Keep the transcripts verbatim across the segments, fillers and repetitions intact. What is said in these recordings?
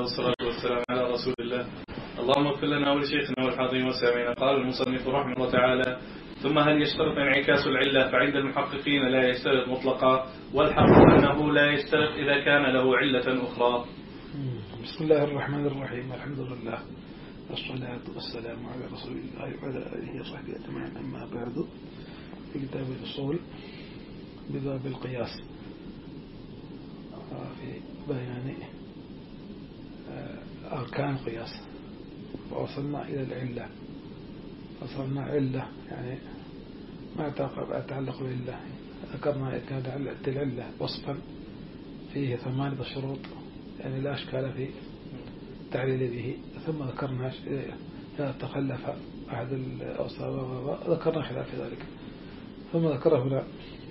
والصلاة والسلام على رسول الله. اللهم اغفر لنا ولشيخنا والحاضرين والسامعين. قال المصنف رحمه الله تعالى: ثم هل يشترط انعكاس العلة؟ فعند المحققين لا يشترط مطلقا، والحق أنه لا يشترط إذا كان له علة أخرى. بسم الله الرحمن الرحيم. الحمد لله والصلاة والسلام على رسول الله وعلى آله وصحبه أجمعين. أما بعد، في كتاب الأصول بباب القياس في بيان أركان القياس، ووصلنا إلى العلة. وصلنا علة يعني ما يتعلق بالله. ذكرنا إذا كانت العلة وصفا فيه ثمانية شروط يعني لا أشكال في التعليل به، ثم ذكرنا إذا تخلف أحد الأوصاف ذكرنا خلاف ذلك، ثم ذكر هنا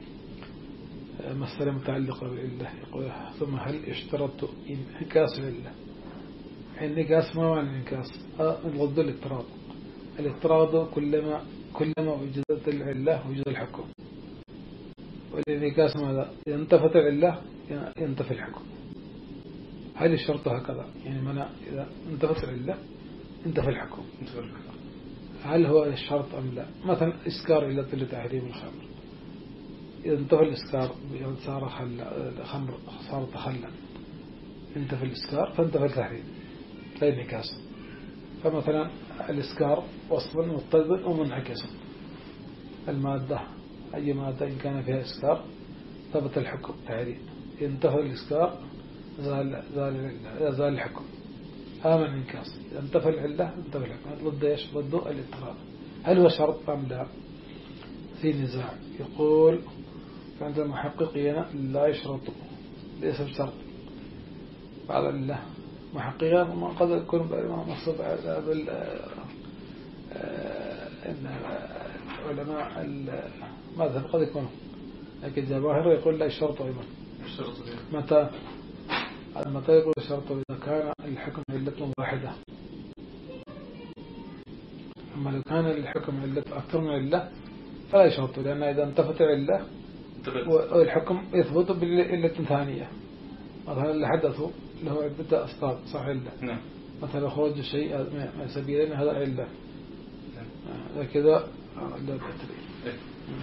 مسألة متعلقة بالله. يقول: ثم هل يشترط انعكاس العلة؟ الانعكاس ما معنى الانعكاس؟ الغض الاضطراد. الاضطراد كلما كلما وجدت العلة وجد الحكم. والانعكاس ماذا؟ إذا انتفت العلة ينتفي الحكم. هل الشرط هكذا؟ يعني منع إذا انتفت العلة انتفى الحكم. هل هو الشرط أم لا؟ مثلا إسكار علة لتحريم الخمر، إذا انتفى الإسكار صار خمر صار تخلى، انتفى الإسكار فانتفى التحريم، لا انعكاس. فمثلا الإسكار وصف مضطرد ومنعكس. المادة أي مادة إن كان فيها إسكار ثبت الحكم تحريم، انتفى الإسكار زال زال زال الحكم. هذا من انعكاس. إذا انتفى العلة انتفى الحكم. ضد ايش؟ ضد الاضطراد. هل هو شرط أم لا؟ في نزاع. يقول عند المحققين لا يشرط، ليس بشرط. بعض الله محققين ما قد يكون مصب بال ان علماء المذهب قد يكونوا، لكن الجواهر يقول لا يشرط أيضا. متى متى يقول الشرط؟ إذا كان الحكم علة واحدة. أما لو كان الحكم علة أكثر من علة فلا يشرط، لأن إذا انتفت علة والحكم يثبت بالعلة ثانية. مثلا اللي حدثوا اللي هو عدة أسباب صح علة، مثلا خروج الشيء من سبيلين هذا علة، كذا لا بأتري.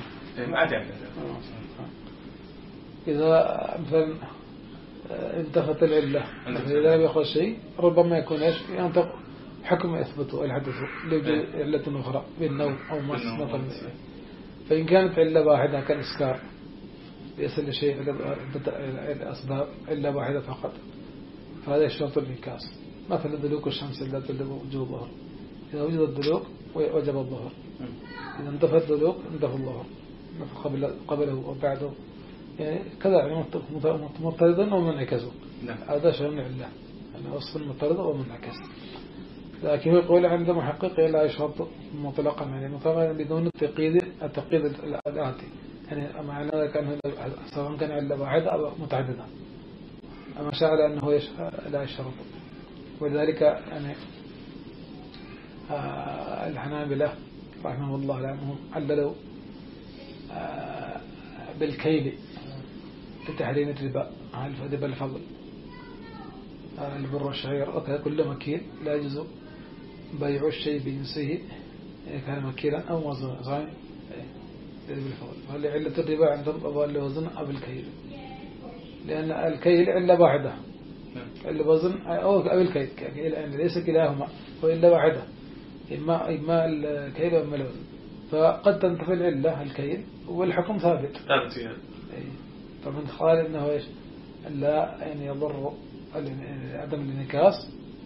إذا مثلا انتفت العلة إذا بيأخذ شيء ربما يكون إيش ينطق حكم يثبته الحدث لوجود علة أخرى بالنوم أو مس مثلا. فإن كانت علة واحدة كالإسكار يصل لشيء الأسباب علة واحدة فقط، فهذا يشترط الانعكاس. مثلا دلوك الشمس لا تدل وجود الظهر، إذا وجد الدلوك وجب الظهر، إذا انتفى الدلوك انتفى الظهر قبل قبله وبعده، يعني كذا يعني مضطردا ومنعكسا. هذا شأن العلة يعني أصل مضطرد ومنعكس. لكن يقول عند محقق لا يشرط مطلقا، يعني مطلقا بدون التقييد التقييد الآتي، يعني معنى ذلك أنه سواء كان علة واحدة أو متعددة. أما شاء أنه لا يشرط. ولذلك يعني آه الحنابلة رحمه الله لأنهم عللوا آه بالكيل لتحريم الربا، الربا الفضل البر والشعير وكذا كل مكيل لا يجوز بيع الشيء بجنسه كان مكيلا أو وزنا صحيح بالفضل. فهل علة الربا عندهم أضل وزن أو الكيل، لأن الكيل علة واحدة، الوزن أو الكيل يعني ليس كلاهما وإلا واحدة، إما إما الكيل وإما الوزن. فقد تنتفي العلة الكيل والحكم ثابت. طبعا قال إنه إيش لا يعني يضر عدم الانعكاس،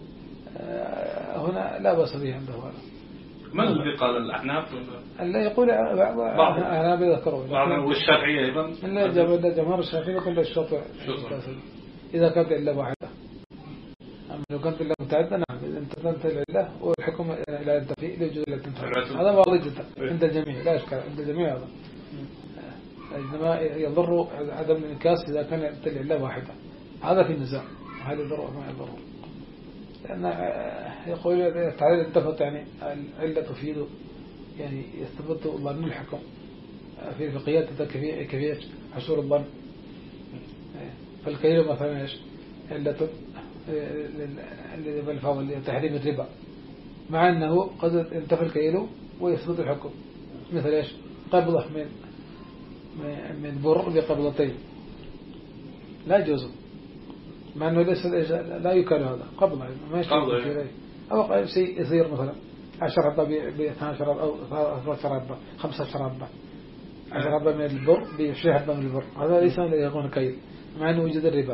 هنا لا بأس به عنده هذا. من الذي قال الأحناف؟ لا يقول أحناف ذكروا والشافعية أيضا. لا جمهور الشافعية يقول الشرط إذا كانت إلا واحدة. أما لو كانت إلا متعددة نعم إذا انتفت العلة والحكم لا ينتفي لوجود إلا تنتفي، هذا واضح جدا عند الجميع لا إشكال عند الجميع. هذا إنما يضر عدم الانعكاس إذا كان العلة واحدة، هذا في النزاع هل يضر أو ما يضر. لأن يقول تعالى انتفت يعني العلة تفيد يعني يثبت ظن الحكم في فقهيات كيفية حصول الظن. فالكيل مثلا إيش علة بالفضل لتحريم الربا، مع أنه قد انتفى الكيل ويثبت الحكم، مثل إيش؟ قبضة من من بر بقبضتين لا يجوز، مع أنه ليس لا يكال هذا قبضة ما يشتغل في ذلك، أو شيء يصير مثلا عشر حبة باثنان عشر أو ثلاثة حبة خمسة عشر حبة عشر حبة من البر بعشرين حبة من البر، هذا ليس يكون كيل مع أنه وجد الربا.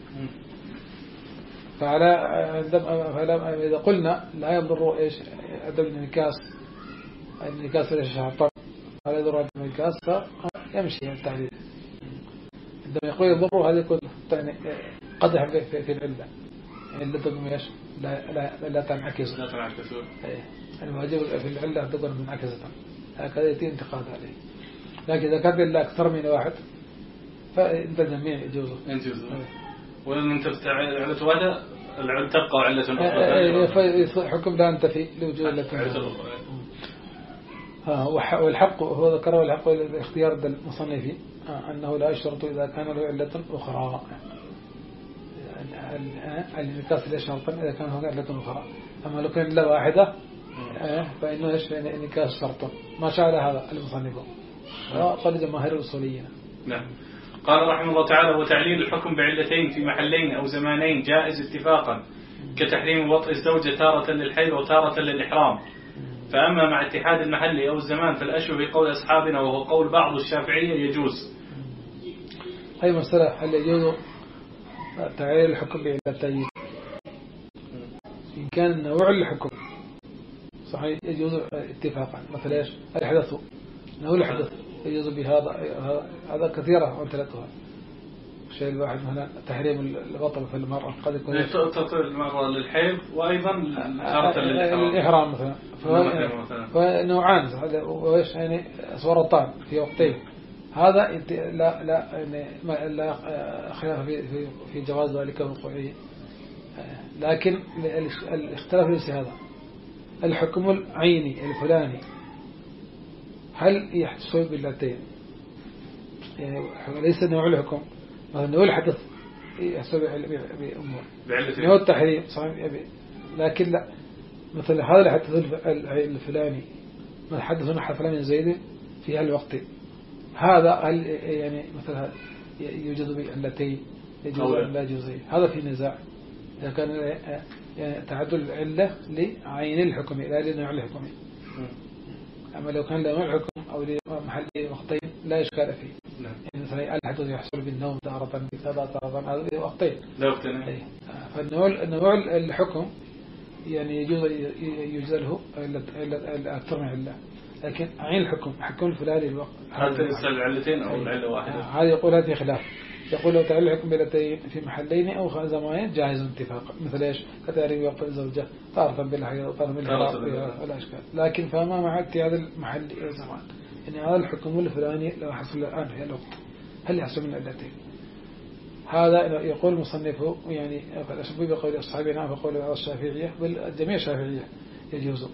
فعلى فعلى إذا قلنا لا يضر إيش عدم الانعكاس، الانعكاس ليش شرطا ولا يضر عدم الانعكاس فيمشي التعليل. عندما يقول يضر هذا يكون قدح في العلة، علة تكون إيش لا لا لا تنعكس لا تنعكس. الواجب في العلة تكون منعكسة، هكذا يتم انتقاد عليه. لكن إذا كان إلا أكثر من واحد فإنت الجميع يجوزه. يجوزه. ولأن أنت علة واحدة العلة تبقى علة أخرى. حكم لا ينتفي لوجود علة. ها والحق هو ذكره الحق الاختيار المصنف أنه لا يشترط إذا كان له علة أخرى. الانعكاس لا شرطا إذا كان هناك علة أخرى، أما لو كان إلا واحدة فإنه يشفي انعكاس شرطا ما شاء هذا المصنف وقال جماهير الأصوليين. نعم. قال رحمه الله تعالى: وتعليل الحكم بعلتين في محلين أو زمانين جائز اتفاقا، كتحريم وطئ الزوجة تارة للحيض وتارة للإحرام. فأما مع اتحاد المحل أو الزمان فالأشهر بقول أصحابنا وهو قول بعض الشافعية يجوز. هذه مسألة هل يجوز تعليل الحكم بعلتين؟ إن كان نوع الحكم صحيح يجوز اتفاقا، مثل إيش الحدث نوع الحدث يجوز بهذا هذا كثيرة وامثلتها. الشيء الواحد هنا تحريم البطل في المرأة قد يكون تطل المرأة للحيض وأيضا تارة للإحرام مثلا، فنوعان هذا وإيش يعني سورتان في وقتين، هذا لا لا يعني لا خلاف في في في جواز ذلك وقوعه. لكن الاختلاف ليس هذا، الحكم العيني الفلاني هل يحصل باللتين؟ يعني ليس نوع الحكم مثلا نوع الحدث يحصل بأمور نوع التحريم صحيح، لكن لا مثل هذا الحدث الفلاني ما حدث عن فلان من زيد في هالوقت، هذا هل يعني مثلا يوجد باللتين يجوز لا جزئي؟ هذا في نزاع إذا كان يعني تعدل العلة لعين الحكم لا لنوع الحكم. أما لو كان لنوع الحكم أو لمحل وقتين لا إشكال فيه. يعني مثلا الحدث يحصل بالنوم تارة بكذا تارة هذا وقتين. فالنوع نوع الحكم يعني يجوز يجوز له أكثر من علة، لكن عين الحكم حكم الفلاني الوقت هل تنسى العلتين أو العلة واحدة؟ هذا يقول هذه خلاف، يقول لو تعلل الحكم بعلتين في محلين أو زمانين جاهز اتفاقا، مثل إيش كتعريف وقت الزوجة طارة بالحيض وطارة بالحرام ولا إشكال. لكن فما مع اتحاد المحل الزمان يعني هذا الحكم الفلاني لو حصل الآن في الوقت هل يحصل من علتين؟ هذا يقول مصنفه يعني أشبه بقول أصحابنا فقول الشافعية والجميع الشافعية يجوز،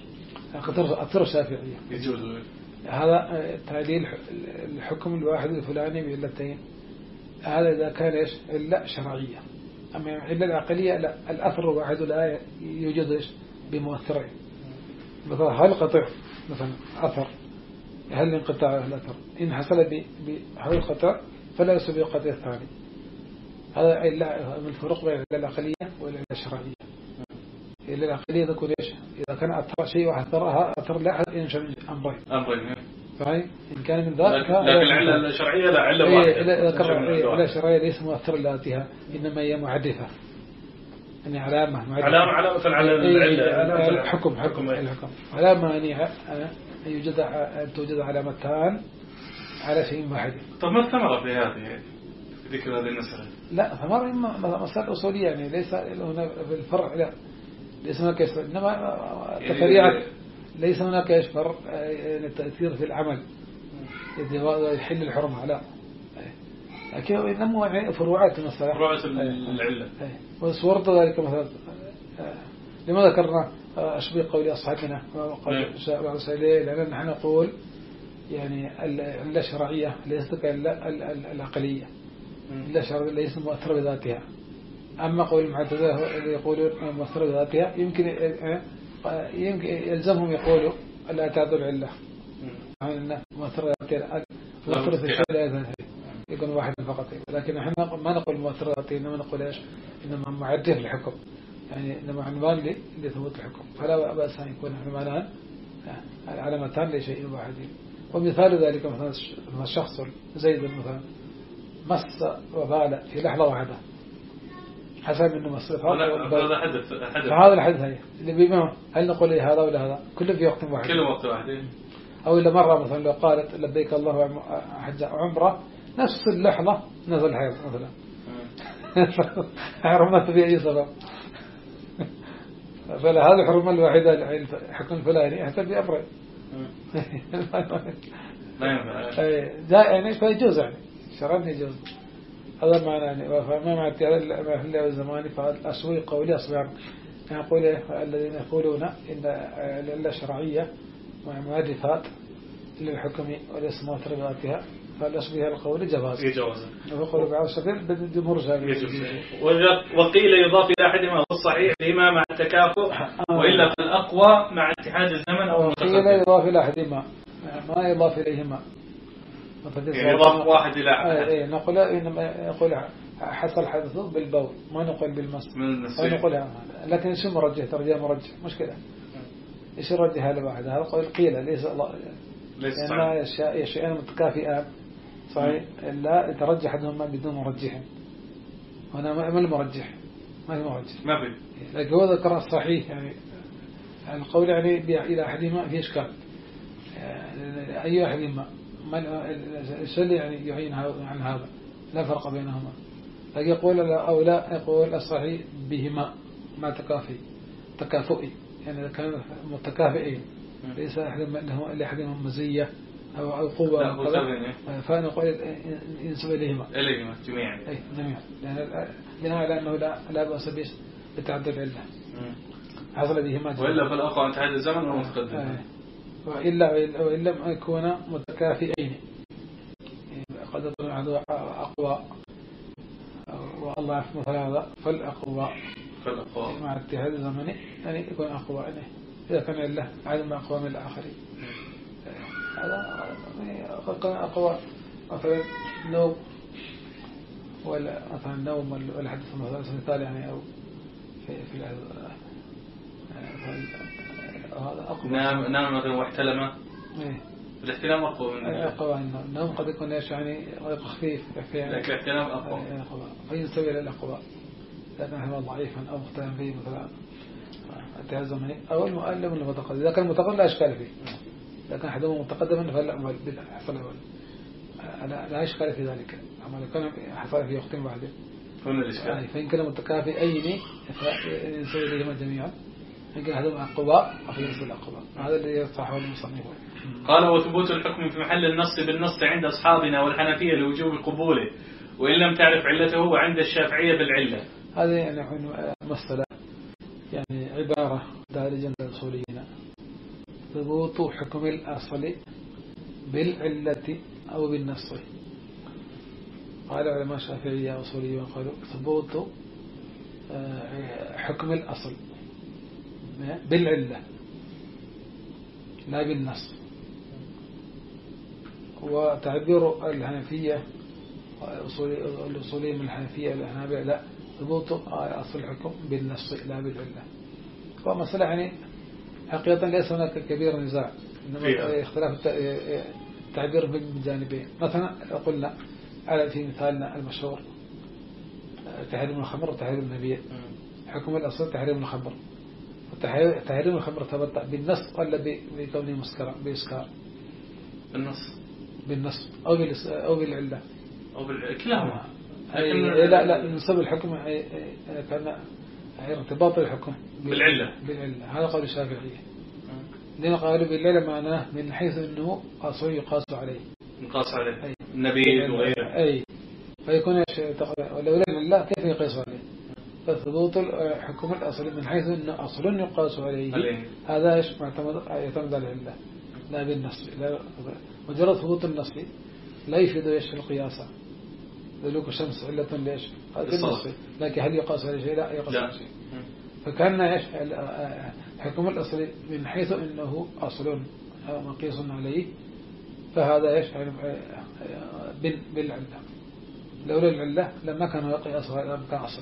أكثر الشافعية يجوز. هذا تعليل الحكم الواحد الفلاني بعلتين، هذا إذا كان إيش إلا شرعية. أما العلة العقلية لا، الأثر الواحد لا يوجد إيش بمؤثرين، مثلا هل قطع مثلا أثر هل انقطاع الأثر إن حصل بهذا القطع فلا يسبب القطع الثاني. هذا إلا من الفرق بين العلة العقلية والعلة الشرعية. العلة العقلية تكون إيش إذا كان أثر شيء واحد أثرها أثر لا أحد ينشأ أمرين أمرين صحيح. إن كان من ذلك لكن العلة الشرعية لا علة واحدة. العلة الشرعية ليس مؤثر لذاتها إنما هي محدثة، يعني علامة علامة علامة على العلة الحكم حكم الحكم علامة يعني يوجد أن توجد علامتان على شيء واحد. طب ما الثمرة في هذه ذكر هذه المسألة؟ لا ثمرة مسألة أصولية يعني ليس هنا في الفرع لا ليس هناك إنما تفريعات ليس هناك إيش فرق التأثير في العمل يحل الحرمة لا، لكن إنما فروعات المسألة فروعات العلة. وصورة ذلك مثلا لما ذكرنا أشبه قول أصحابنا وقول السائلين لأن نحن نقول يعني العلة الشرعية ليست كالعلة العقلية، العلة الشرعية ليست مؤثرة بذاتها أما قول المعتزلة اللي يقولون مصدر ذاتها يمكن يمكن يلزمهم يقولوا لا تعدل علة أن مصدر ذاتها مصدر في الشيء لا يكون واحد فقط. لكن احنا ما نقول مصدر ذاتها إنما نقول إيش إنما معده الحكم يعني إنما عنوان لي لثبوت الحكم فلا بأس أن يكون عنوانان علامتان لشيء واحد. ومثال ذلك مثلا الشخص زيد مثلا مس وبال في لحظة واحدة حسب انه مصرف هذا حدث حدث هذا الحدث هي اللي بيمه هل نقول إيه هذا ولا هذا كله في وقت واحد كله وقت واحد. او الا مره مثلا لو قالت لبيك الله حج عمره نفس اللحظه نزل حيض مثلا حرمت بأي سبب فلهذا الحرمه الواحده الحكم الفلاني حتى بأمر يعني فيجوز يعني شرعا يجوز هذا معنى يعني فما مع التعليل الزماني فالأسوي قولي أصبع يقول الذين يقولون إن العلة الشرعية معرفات للحكم والاسم وتربياتها فالأسوي القول جواز يجوز ويقول بعض الشكل بالجمهور وقيل يضاف إلى أحدهما الصحيح لما مع التكافؤ وإلا فالأقوى مع اتحاد الزمن أو وقيل يضاف إلى أحدهما ما يضاف إليهما يعني يضاف واحد إلى أحد. إيه نقول إنما يقول حصل حدث بالبول ما نقول بالمس ما نقول لكن شو مرجح ترجيح مرجح مشكلة إيش الرجح هذا واحد هذا قول قيل ليس الله لأن شيئان متكافئان صحيح إلا يترجح أحدهما بدون مرجح وأنا ما المرجح ما في مرجح ما في لكن هو ذكر الصحيح يعني القول يعني إلى أحدهما في إشكال أي أحدهما الشيء يعني يعين عن هذا لا فرق بينهما لكن يقول أو لا يقول الصحيح بهما ما تكافي تكافؤي يعني إذا كان متكافئين ليس أحدهما لهم إلا أحدهما مزية أو أو قوة فنقول ينسب إليهما إليهما جميعا أي جميعا بناء على أنه لا لا بأس به بتعدد العلة حصل بهما وإلا فالأقوى عن تعدد الزمن والمتقدم وإلا وإلا يكون متكافئين قد يكون أحد أقوى والله يفهم هذا فالأقوى فالأقوى مع اتحاد الزمني يعني يكون أقوى يعني إذا كان إلا عدم أقوى من الآخرين هذا قد كان أقوى مثلا نوم ولا مثلا نوم ولا حدث مثال يعني أو في في هذا أقوى نام نام مثلا واحتلم إيه الاحتلام أقوى من أقوى النوم قد يكون إيش يعني خفيف لكن الاحتلام أقوى فينسبي إلى الأقوى لأنه هو ضعيفا أو مختلف فيه مثلا انتهاء الزمني أو المؤلم المتقدم إذا كان المتقدم لا إشكال فيه لكن أحدهما متقدما فلا أمل بالحصل أول لا إشكال في ذلك أما لو كان حصل في وقت واحد هنا الإشكال فإن كان متكافئين فينسبي إليهما جميعا يمكن أحدهما أقوى أو ينسبي الأقوى هذا الذي يصحه المصنف. قال وثبوت الحكم في محل النص بالنص عند أصحابنا والحنفية لوجوب قبوله وإن لم تعرف علته وعند الشافعية بالعلة. هذه يعني مسألة يعني عبارة دارجة للأصوليين ثبوت حكم الأصل بالعلة أو بالنص. قال علماء الشافعية أصوليون قالوا ثبوت حكم الأصل بالعلة لا بالنص. وتعبير الحنفية الأصوليين من الحنفية الحنابلة لا ثبوت أصل الحكم بالنص لا بالعلة. ومسألة يعني حقيقة ليس هناك كبير نزاع إنما اختلاف التعبير بالجانبين. مثلا قلنا على في مثالنا المشهور تحريم الخمر وتحريم النبي حكم الأصل تحريم الخمر تحريم الخمر ثبت بالنص ولا بكونه مسكرا بإسكار بالنص بالنص أو أو بالعلة أو بالكلاهما لا لا نسبب الحكم كان ارتباط الحكم بالعلة بالعلة هذا قول الشافعية لأن قالوا بالعلة معناه من حيث أنه أصل يقاس عليه يقاس عليه النبي وغيره أي فيكون ولو لا كيف يقاس عليه فثبوت الحكم الأصل من حيث أنه أصل يقاس عليه, عليه. هذا إيش معتمد يعتمد على العلة لا بالنص لا مجرد ثبوت النص لا يفيد إيش القياس دلوك الشمس علة ليش؟ بالنص. لكن هل يقاس على شيء؟ لا يقاس على شيء. فكان ايش الحكم الأصلي من حيث انه أصل مقيس عليه، فهذا ايش بالعلة. لولا العلة لما كان يقيس لما كان أصل.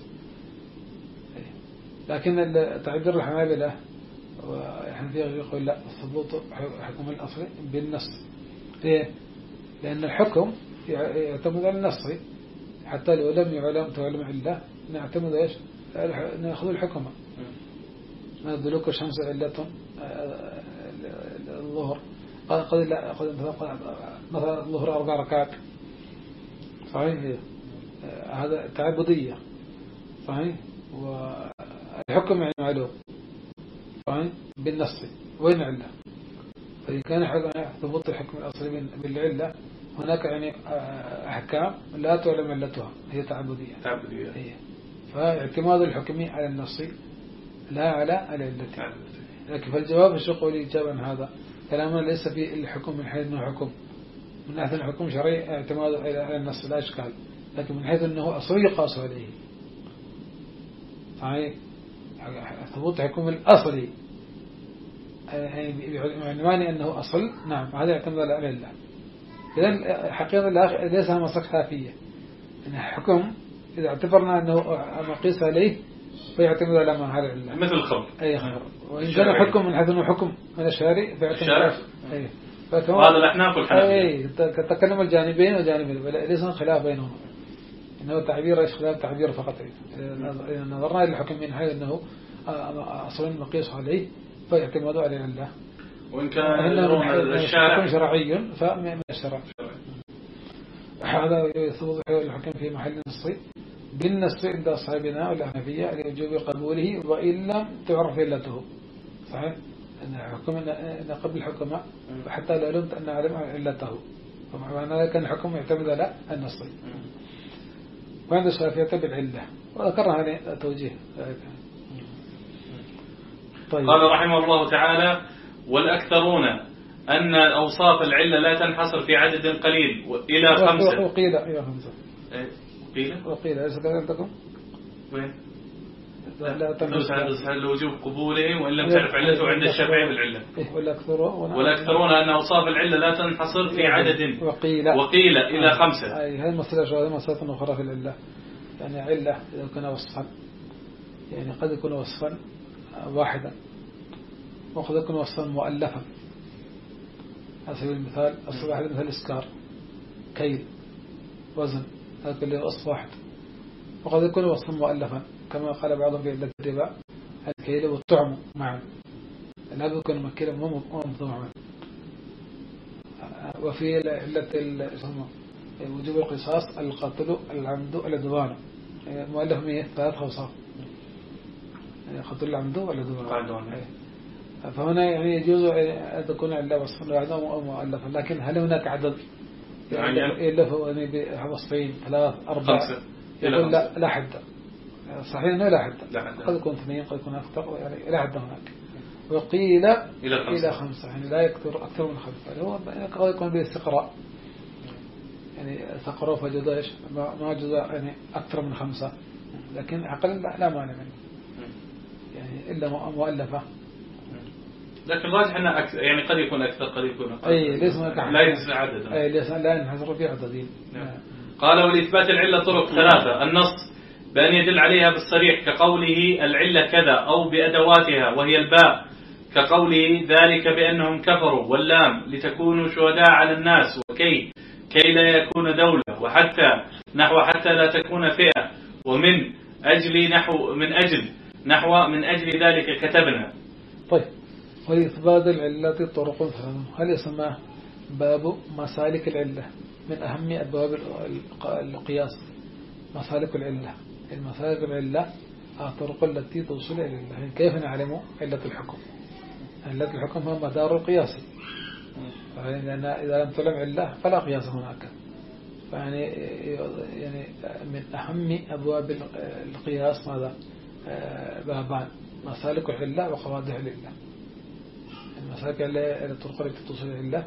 لكن تعبير الحنابلة والحنفية يقول لا، ثبوت حكم الأصل بالنص. ليه؟ لأن الحكم يعتمد على النص، حتى لو لم يعلم تعلم علة نعتمد ايش؟ نأخذ الحكم. دلوك الشمس علة الظهر، قد لا قد مثلا الظهر أربع ركعات، صحيح؟ هذا تعبدية، صحيح؟ والحكم يعني معلوم، صحيح؟ بالنص. وين علة؟ فإن كان ثبوت الحكم الأصلي بالعلة، هناك يعني أحكام لا تعلم علتها، هي تعبدية. تعبدية. هي. فاعتماد الحكم على النص لا على العلة. لكن فالجواب الشق والإجابة عن هذا كلامنا ليس في الحكم من حيث أنه حكم من حيث الحكم شرعي اعتماد على النص لا إشكال، لكن من حيث أنه أصل يقاس عليه، صحيح؟ ثبوت حكم الأصلي بعنوان أنه أصل، نعم هذا يعتمد على العلة. إذن حقيقة ليس مسلك خافية، إن الحكم إذا اعتبرنا أنه مقيس عليه فيعتمد على ما هذا العلة، مثل الخمر. أي خمر. وإن كان حكم من حيث أنه حكم من الشارع فيعتمد. أي. هذا الأحناف والحنابلة. أي تتكلم الجانبين وجانبين ليس خلاف بينهم، إنه تعبير إيش خلاف تعبير فقط. إذا نظرنا إلى الحكم من حيث أنه أصلا مقيس عليه فيعتمد على العلة. وإن كان الشارع شرعي فمن الشرع. هذا يثبت الحكم في محل نصي بالنص عند أصحابنا والحنفية لوجوب قبوله وإن لم تعرف علته، صحيح؟ أن الحكم أن قبل الحكم حتى لو لم نعلم علته، فمعنى ذلك أن الحكم يعتمد على النص. وعند الشافعية بالعلة، وذكرنا هذه توجيه. طيب. قال رحمه الله تعالى: والأكثرون أن أوصاف العلة لا تنحصر في عدد قليل إلى خمسة. وقيل إلى خمسة. قيل وقيل أليس كذلك عندكم؟ وين؟ لا تنحصر لوجوب قبوله وإن لم تعرف علته عند الشافعي بالعلة. والأكثرون أن أوصاف العلة لا تنحصر في عدد وقيل وقيل إلى خمسة. أي هذه مسألة شوية مسألة أخرى في العلة. يعني علة إذا كان وصفا، يعني قد يكون وصفا واحدا وقد يكون وصفا مؤلفا. على سبيل المثال الصباح مثل إسكار، كيل، وزن، هذا كله وصف واحد. وقد يكون وصفا مؤلفا كما قال بعضهم في علة الربا الكيل والطعم معا، لا يكون مكيلا ومطعما. وفي علة وجوب القصاص القتل العمد العدوان، مؤلف من ثلاث أوصاف، قتل العمد والعدوان. فهنا يعني يجوز أن تكون علة وصفا واحدا أو مؤلفا، لكن هل هناك عدد يألف وصفين ثلاث أربعة؟ يقول لا لا حد. صحيح أنه لا حد، قد يكون اثنين قد يكون أكثر، يعني لا حد هناك. وقيل إلى خمسة, إلى خمسة يعني لا يكثر أكثر من خمسة. يعني هو قد يكون بالاستقراء، يعني استقروا فجد إيش ما جزء يعني أكثر من خمسة، لكن أقل لا, لا مانع منه، يعني إلا مؤلفة. لكن الراجح أنه أكثر، يعني قد يكون أكثر قد يكون أقل. أي ليس لا ينسى عدد. أي ليس لا ينحصر في عددين. قال: ولإثبات العلة طرق ثلاثة: النص بأن يدل عليها بالصريح كقوله العلة كذا، أو بأدواتها وهي الباء كقوله ذلك بأنهم كفروا، واللام لتكونوا شهداء على الناس، وكي كي لا يكون دولة، وحتى نحو حتى لا تكون فئة، ومن أجل نحو من أجل نحو من أجل ذلك كتبنا. طيب. ولإثبات العلة طرق ثلاثة، هل يسمى باب مسالك العلة من أهم أبواب القياس؟ مسالك العلة، المسالك العلة الطرق التي توصل إلى العلة. يعني كيف نعلم علة الحكم؟ علة الحكم هو مدار القياس، لأن إذا لم تعلم علة فلا قياس هناك. يعني يعني من أهم أبواب القياس ماذا؟ بابان: مسالك العلة وقواعد العلة. المسالك الطرق التي توصل إلى العلة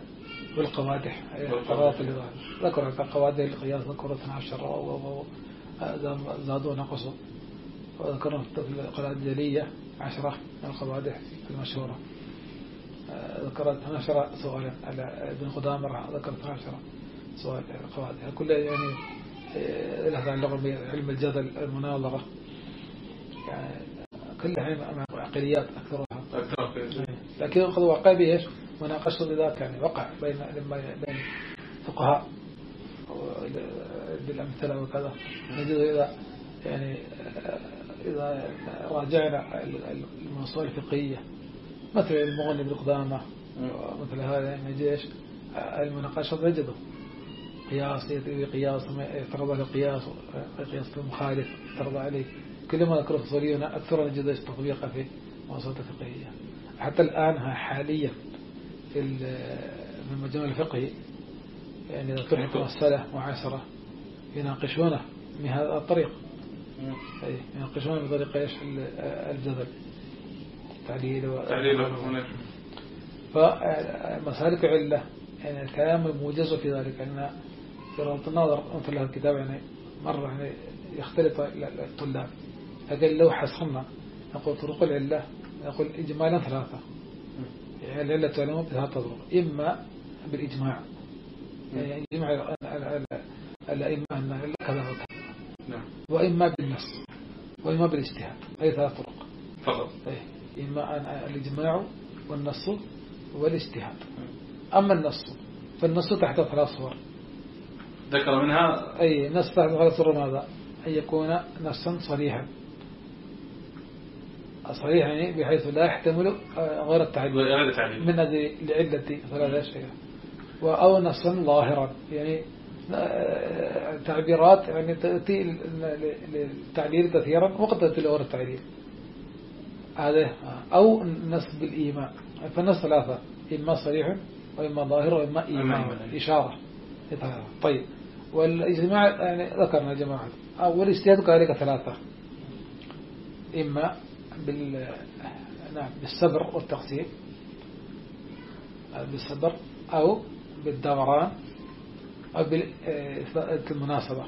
والقوادح القوادح اللي ذكر القوادح القياس ذكر اثنا عشر زادوا ونقصوا، وذكرنا في القواعد الجلية عشرة من القوادح المشهورة. ذكر اثنا عشر سؤالا على ابن قدامة، ذكر اثنا عشر سؤال القوادح كلها يعني لها تعلق بعلم الجدل المناظرة، يعني كلها عقليات أكثرها أكثر. لكن قد وقع به إيش مناقشة ذاك، يعني وقع بين بين فقهاء بالأمثلة وكذا. نجد إذا يعني إذا راجعنا الموسوعة الفقهية مثل المغني بن قدامة مثل هذا، نجد إيش المناقشة نجده قياس قياس يفترض له قياس قياس المخالف يفترض عليه، كل ما ذكره صريحنا أكثر نجد إيش تطبيقه في موسوعة الفقهية. حتى الآن حاليا في المجمع الفقهي يعني إذا طرحت مسألة معاصرة يناقشونه من هذا الطريق، أي يناقشونه بطريقة إيش الجدل تعليل تعليل فمسالك علة يعني الكلام موجز في ذلك، أن في النظر مثل هذا الكتاب يعني مرة يعني يختلط الطلاب. لكن لو حصلنا نقول طرق العلة نقول إجمالا ثلاثة، يعني العلة تعلمون بثلاثة طرق، إما بالإجماع يعني يجمع الأئمة أن العلة كذا وكذا، وإما بالنص، وإما بالاجتهاد، أي ثلاث طرق فقط. إما الإجماع والنص والاجتهاد. أما النص فالنص تحت ثلاث صور ذكر منها، أي نص تحت ثلاث صور ماذا؟ أن يكون نصا صريحا صريح يعني بحيث لا يحتمل غير التعليل من هذه العلة ثلاث أشياء، أو نصا ظاهرا يعني تعبيرات يعني تأتي للتعليل كثيرا وقد تأتي لغير التعليل هذا، أو نص بالإيمان. فالنص ثلاثة، إما صريح وإما ظاهر وإما إيمان إشارة. طيب والإجماع يعني ذكرنا جماعة، أو الاجتهاد كذلك ثلاثة، إما بال نعم بالصبر والتقسيم بالصبر، أو بالدوران، أو بالمناسبة.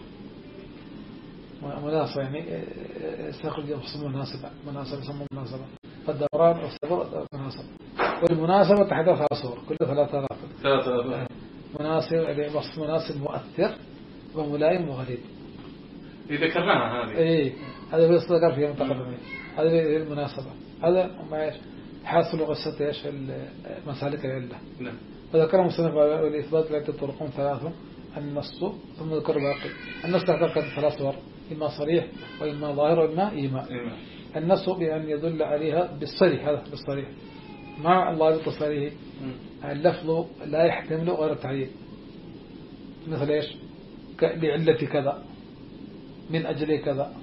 مناسبة يعني استخرج يفصل مناسبة مناسبة يسمى مناسبة، فالدوران والصبر مناسبة. والمناسبة تحت ثلاث صور، كل ثلاثة ثلاثة مناسب يعني وصف مناسب مؤثر وملائم وغريب. إذا ذكرناها هذه إيه هذا هو الصدق فيها متقدمين، هذا هي المناسبة. هذا ما إيش حاصل قصة إيش المسالك العلة. نعم. فذكر مصنف الإثبات لعدة طرق ثلاثة، النص ثم ذكر باقي. النص تحت ثلاث صور، إما صريح وإما ظاهر وإما إيماء. النص بأن يدل عليها بالصريح، هذا بالصريح مع الله بالتصريح، اللفظ لا يحتمل غير التعليل، مثل إيش لعلة كذا من أجل كذا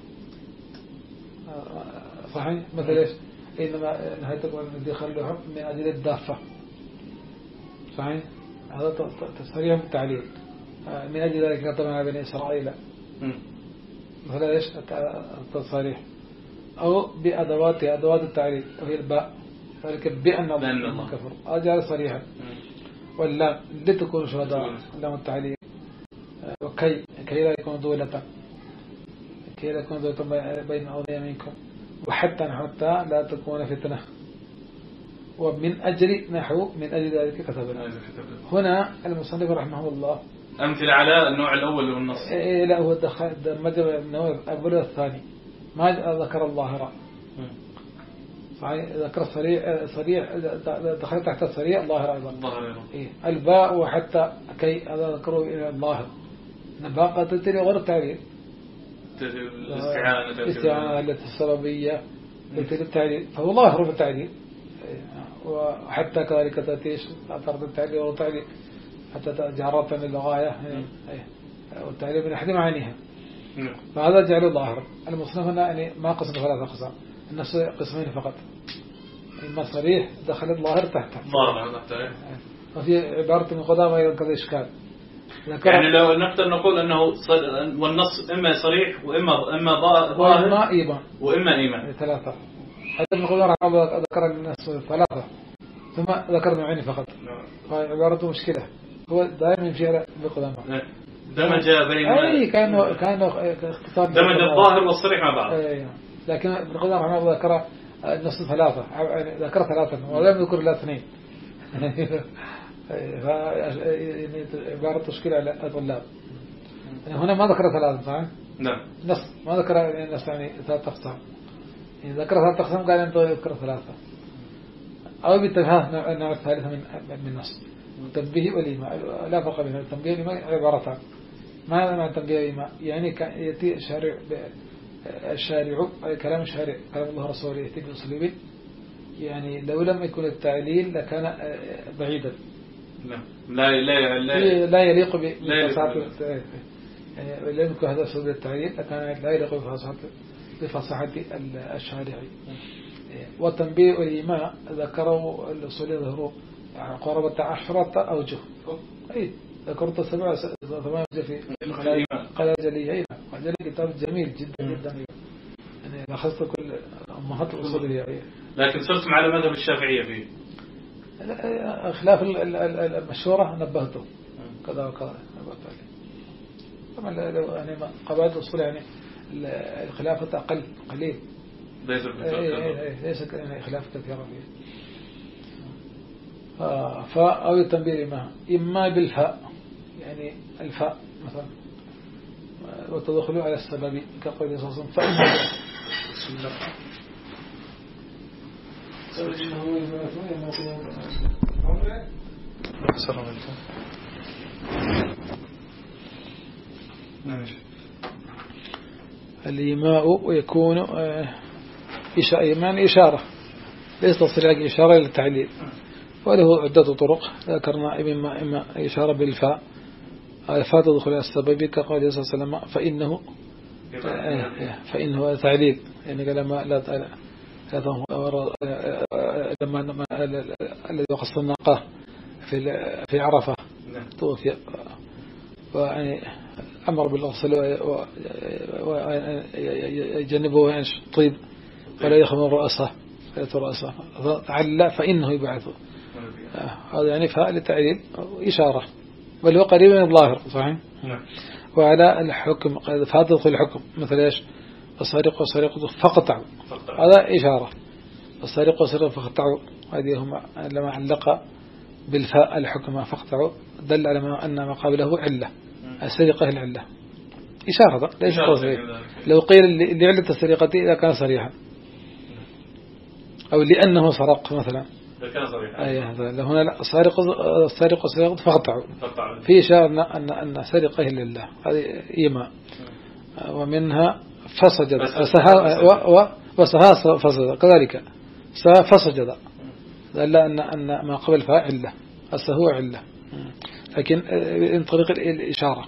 صحيح، مثل إيش إنما نهاية الذي خلوهم من أجل الدافة صحيح، هذا تصريح بالتعليل. من أجل ذلك كتبنا بني إسرائيل مثل إيش التصريح، أو بأدوات أدوات التعليل وهي الباء، ذلك بأن الله كفر أجعل صريحا. واللام لتكون شهداء لام التعليل، وكي كي لا يكون دولة كي لا يكون دولة بين أولياء منكم، وحتى حتى لا تكون فتنة، ومن أجل نحو من أجل ذلك كتبنا. هنا المصنف رحمه الله أمثلة على النوع الأول والنص. إيه لا هو دخل مجمع النوع الأول والثاني، ما ذكر الظاهرة صحيح، ذكر صريح صريح دخل تحت الصريح ظاهر أيضا. إيه الباء وحتى كي هذا ذكره إلى الظاهر، الباء قد تتري غير التعليل، الاستعانة الاستعانة التي السببية تتري التعليل، فهو ظاهر في التعليل. وحتى كذلك تأتيش أثر التعليل والتعليل حتى جعرت من اللغاية والتعليل من أحد معانيها، فهذا جعله ظاهر. المصنف هنا يعني ما قسم ثلاثة أقسام، النص قسمين فقط، إما صريح دخل الظاهر تحته ظاهر تحته، وفي عبارة من قدامى أيضا كذا إشكال. يعني لو نقدر نقول أنه والنص إما صريح وإما إما ظاهر وإما إيمان وإما إيمان ثلاثة. حتى ابن قدامى رحمه الله ذكر النص ثلاثة ثم ذكر نوعين فقط، فعبارته مشكلة هو دائما في بقدام دمج بين أي كانوا كانوا اختصار دمج الظاهر والصريح مع بعض. أي لكن ابن قدامة رحمه الله ذكر نص ثلاثة ذكر ثلاثة ولم يذكر إلا اثنين. عبارة تشكيل على الطلاب. هنا ما ذكر ثلاثة صحيح؟ نعم. نص ما ذكر يعني نص يعني ثلاث أقسام. إذا ذكر ثلاث أقسام قال أنت يذكر ثلاثة. أو بالتفاهة النوع الثالث من من نص. التنبيه والإيماء لا فرق بين التنبيه والإيماء عبارتان. ما معنى التنبيه والإيماء؟ يعني يأتي الشارع الشارع كلام الشارع كلام الله رسوله يأتي بأسلوب يعني لو لم يكن التعليل لكان بعيدا. لا لا لا لا, لا يليق بفصاحة يعني لم يكن هذا أسلوب التعليل لكان لا يليق بفصاحة بفصاحة الشارع. والتنبيه والإيماء ذكروا الأصول يظهروا قرابة عشرة أوجه. أي ذكرت سبعة ثمانية في قال جلية. وجلي كتاب جميل جدا جدا يعني لاحظت كل أمهات الأصول اليائية. لكن صرتم على مذهب الشافعية فيه خلاف المشورة نبهته كذا وكذا نبهت عليه. طبعا يعني قواعد الأصول يعني الخلافة أقل قليل ليس ليس يعني خلاف كثيرة فيه. فاء أو التنبيه إما إما بالفاء يعني الفاء مثلا وتدخلوا على السبب كقول صلى الله عليه وسلم فإنه الإيماء يكون إيمان إشارة ليس تصريح إشارة للتعليل وله عدة طرق ذكرنا إما إما إشارة بالفاء الفاء تدخل على السبب كقول صلى الله عليه وسلم فإنه فإنه تعليل يعني لما لا لما الذي وقص الناقة في في عرفة توفي ويعني أمر بالغسل ويجنبه يعني طيب ولا يخمر رأسه رأسه تعلى فإنه يبعثه. هذا يعني فاء للتعليل إشارة بل هو قريب من الظاهر صحيح. وعلى الحكم فاء تدخل الحكم مثل إيش السارق والسارقة فقطعوا هذا إشارة السارق والسارقة فقطعوا هذه هم لما علق بالفاء الحكم فقطعوا دل على ما أن ما قابله علة السرقة العلة إشارة ليس تصريح. لو قيل لعلة السرقة إذا كان صريحا أو لأنه سرق مثلا كان صريحا أي هذا هنا لا السارق السارق والسارقة فقطعوا في إشارة أن أن سرقة لله هذه إيماء. ومنها فسجد وسها فسجد كذلك سها فسجد دل أن أن ما قبل فاء علة السهو علة لكن من طريق الإشارة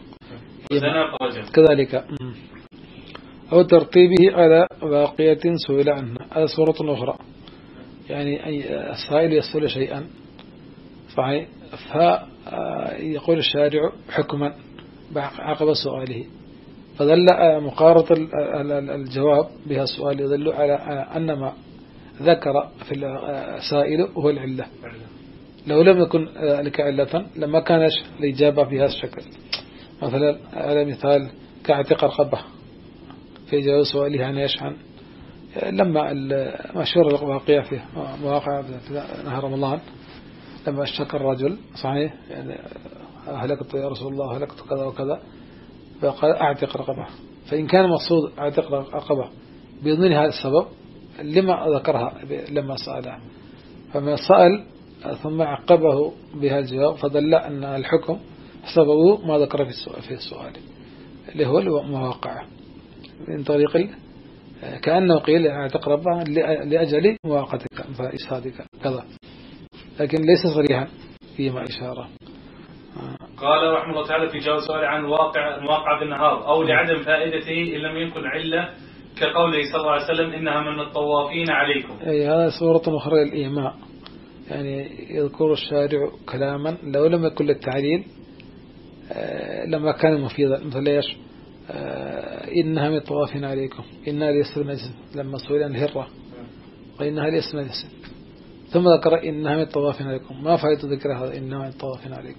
كذلك أو ترتيبه على باقية سئل عنها هذا صورة أخرى يعني السائل يسأل شيئا صحيح فيقول الشارع حكما عقب سؤاله فدل مقارنة الجواب بها السؤال يدل على أن ما ذكر في السائل هو العلة. لو لم يكن لك علة لما كانش الإجابة بهذا الشكل مثلا على مثال كاعتق رقبة في جواب سؤاله عن ايش عن لما مشهور الواقع في مواقع في نهر رمضان لما اشتكى الرجل صحيح يعني هلكت يا رسول الله هلكت كذا وكذا فقال اعتق رقبة فإن كان مقصود اعتق رقبة بضمن هذا السبب لما ذكرها لما سأله فما سأل ثم عقبه بهذا الجواب فدل أن الحكم سببه ما ذكر في السؤال في السؤال اللي هو المواقع من طريق كأنه قيل اعتق رقبة لأجل مواقعتك فإسهادك كذا لكن ليس صريحا فيما إشارة. قال رحمه الله تعالى في جواب سؤال عن واقع مواقع بالنهار أو لعدم فائدته إن لم يكن علة كقوله صلى الله عليه وسلم إنها من الطوافين عليكم. أي هذا صورة أخرى للإيماء يعني يذكر الشارع كلاما لو لم يكن للتعليل لما كان مفيدا مثل إيش إنها من الطوافين عليكم إنها ليسر مجلس لما سئل عن الهرة وإنها ليسر مجلس ثم ذكر إنها من الطوافين عليكم ما فائدة ذكر هذا إنها من الطوافين عليكم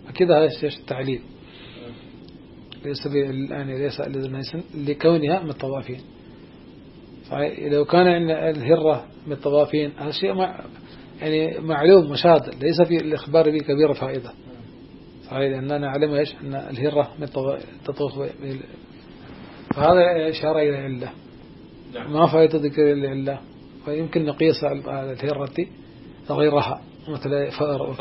كده هذا التعليل ليس يعني ليس لكونها من الطوافين. لو كان الهرة من الطوافين هذا شيء مع يعني معلوم مشاهد ليس في الإخبار به كبيرة فائدة صحيح لأننا نعلم إيش أن الهرة من التطوف فهذا إشارة إلى علة ما فائدة ذكر العلة فيمكن نقيس على الهرة غيرها مثل فأر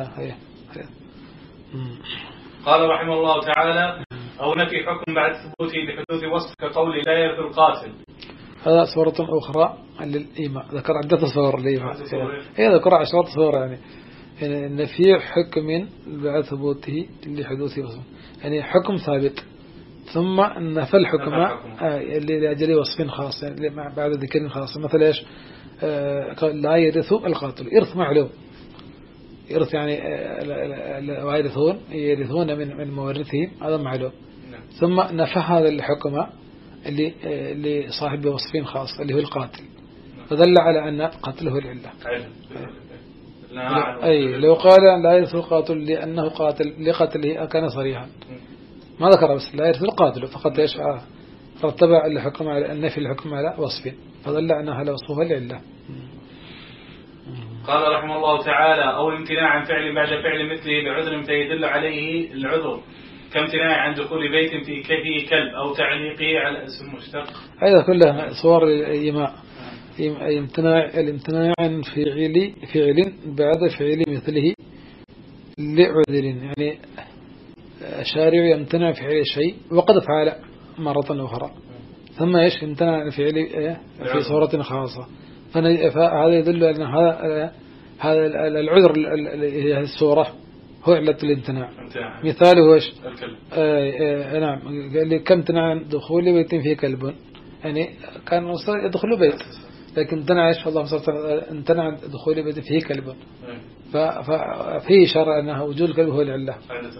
قال رحمه الله تعالى أو نفي حكم بعد ثبوته بحدوث وصف كقول لا يرث القاتل. هذا صورة أخرى للإيماء ذكر عدة صور للإيماء هي ذكر عشرات صور يعني يعني نفي حكم بعد ثبوته لحدوث وصف يعني حكم ثابت ثم نفى الحكم اللي لأجل وصف خاص يعني بعد ذكر خاص مثل إيش آه لا يرث القاتل إرث معلوم يرث يعني ويرثون يرثون من من مورثهم هذا معلوم ثم نفى هذا الحكم اللي لصاحب وصف خاص اللي هو القاتل فدل على أن قتله العلة. أي لو قال لا يرث القاتل لأنه قاتل لقتله كان صريحا ما ذكر بس لا يرث القاتل فقط ايش رتب الحكم على النفي الحكم على وصف فدل أنها على وصفه العلة. قال رحمه الله تعالى أو امتناع عن فعل بعد فعل مثله بعذر فيدل عليه العذر كامتناع عن دخول بيت في فيه كلب أو تعليقه على اسم مشتق. هذا كلها صور الإيماء امتناع الامتناع عن فعل فعل بعد فعل مثله لعذر يعني الشارع يمتنع فعل شيء وقد فعل مرة أخرى ثم ايش امتنع عن فعل في صورة خاصة فهذا يدل أن هذا هذا العذر هذه الصورة هو علة الامتناع. مثاله ايش آه نعم قال لي كم امتنع عن دخول بيت فيه كلب يعني كان يدخل بيت لكن امتنع ايش الله امتنع عن دخول بيت فيه كلب ففيه إشارة أنها وجود الكلب هو العلة.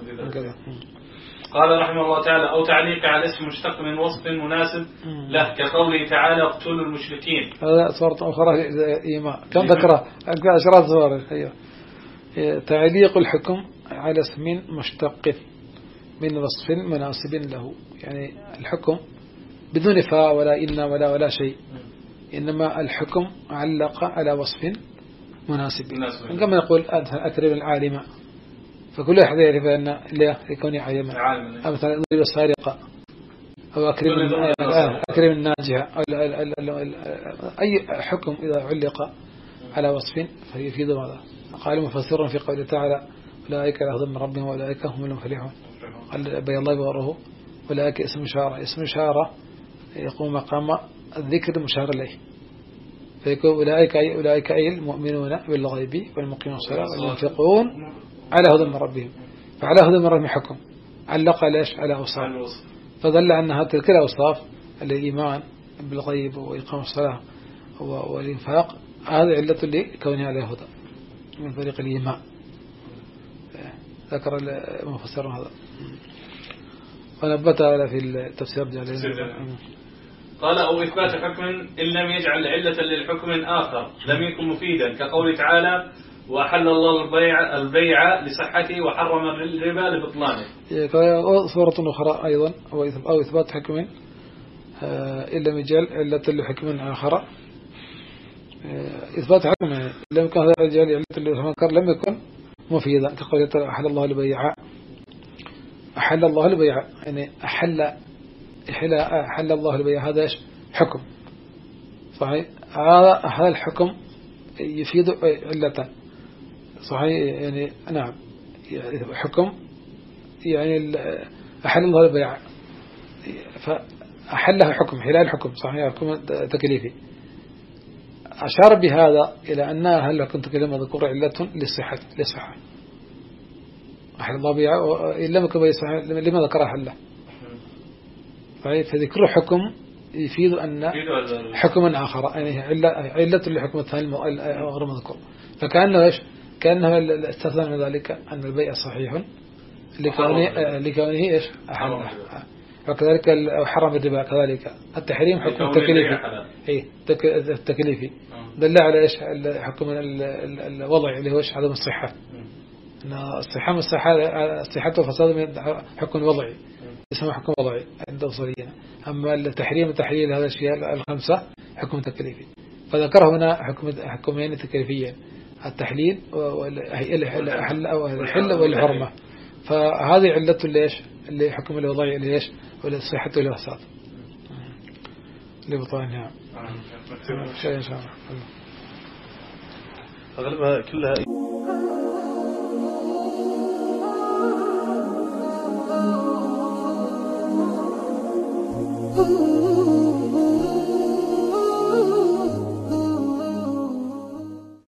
قال رحمه الله تعالى أو تعليق على اسم مشتق من وصف مناسب له كقوله تعالى اقتلوا المشركين. هذا صورة أخرى إيماء كم ذكرها عشرات صور. أيوه تعليق الحكم على اسم مشتق من وصف مناسب له يعني الحكم بدون فاء ولا إن ولا ولا شيء إنما الحكم علق على وصف مناسب كما نقول أكرم العالم فكل أحد يعرف أن لا يكون عالما مثلا أضرب السارقة أو أكرم أكرم الناجحة أي حكم إذا علق على وصف فيفيد هذا. قال مفسر في قوله تعالى أولئك على هدى من ربهم وأولئك هم المفلحون قال بي الله بغره أولئك اسم إشارة اسم إشارة يقوم مقام الذكر المشار إليه فيكون أولئك أي أولئك أي المؤمنون بالغيب والمقيمون الصلاة والمنفقون على هدى من ربهم فعلى هدى من ربهم حكم علق ليش على أوصاف فدل أنها تلك الأوصاف الإيمان بالغيب وإقام الصلاة والإنفاق هذا علة لكونها على هدى من طريق الإيمان ذكر المفسر هذا ونبتها في التفسير جعله. قال أو إثبات حكم إن لم يجعل علة للحكم آخر لم يكن مفيدا كقول تعالى وأحل الله البيع, البيع لصحته وحرم الربا لبطلانه. صورة أخرى أيضا أو إثبات حكم إن لم يجعل علة لحكم آخر إثبات حكم لم يكن هذا يجعل علة للحكم لم يكن مفيدا كقول تعالى أحل الله البيع أحل الله البيع يعني أحل أحل الله البيع هذا حكم صحيح هذا هذا الحكم يفيد علة صحيح يعني نعم حكم يعني أحل الله البيع فأحلها حكم حلال الحكم صحيح حكم تكليفي أشار بهذا إلى أنها هل كنت كلمة ذكر علة للصحة للصحة أحل الله البيع إلا ما كبير لما ذكرها حله فذكر حكم يفيد أن حكما آخر يعني علة علة لحكم الثاني غير مذكور فكأنه إيش كأنه استثنى من ذلك أن البيع صحيح لكونه لكونه إيش أحله وكذلك حرم الربا كذلك التحريم حكم تكليفي إيه تكليفي دل على إيش حكم الوضع اللي هو إيش عدم الصحة أن الصحة والصحة الصحة والفساد حكم وضعي اسمه حكم وضعي عند أصوليين. أما التحريم وتحليل هذه الأشياء الخمسة حكم تكليفي. فذكر هنا حكم حكمين تكليفيين، التحليل والحل والحرمة. فهذه علة ليش اللي حكم الوضعي ليش والصحة والفساد لبطانها شيء إن شاء الله. أغلبها كلها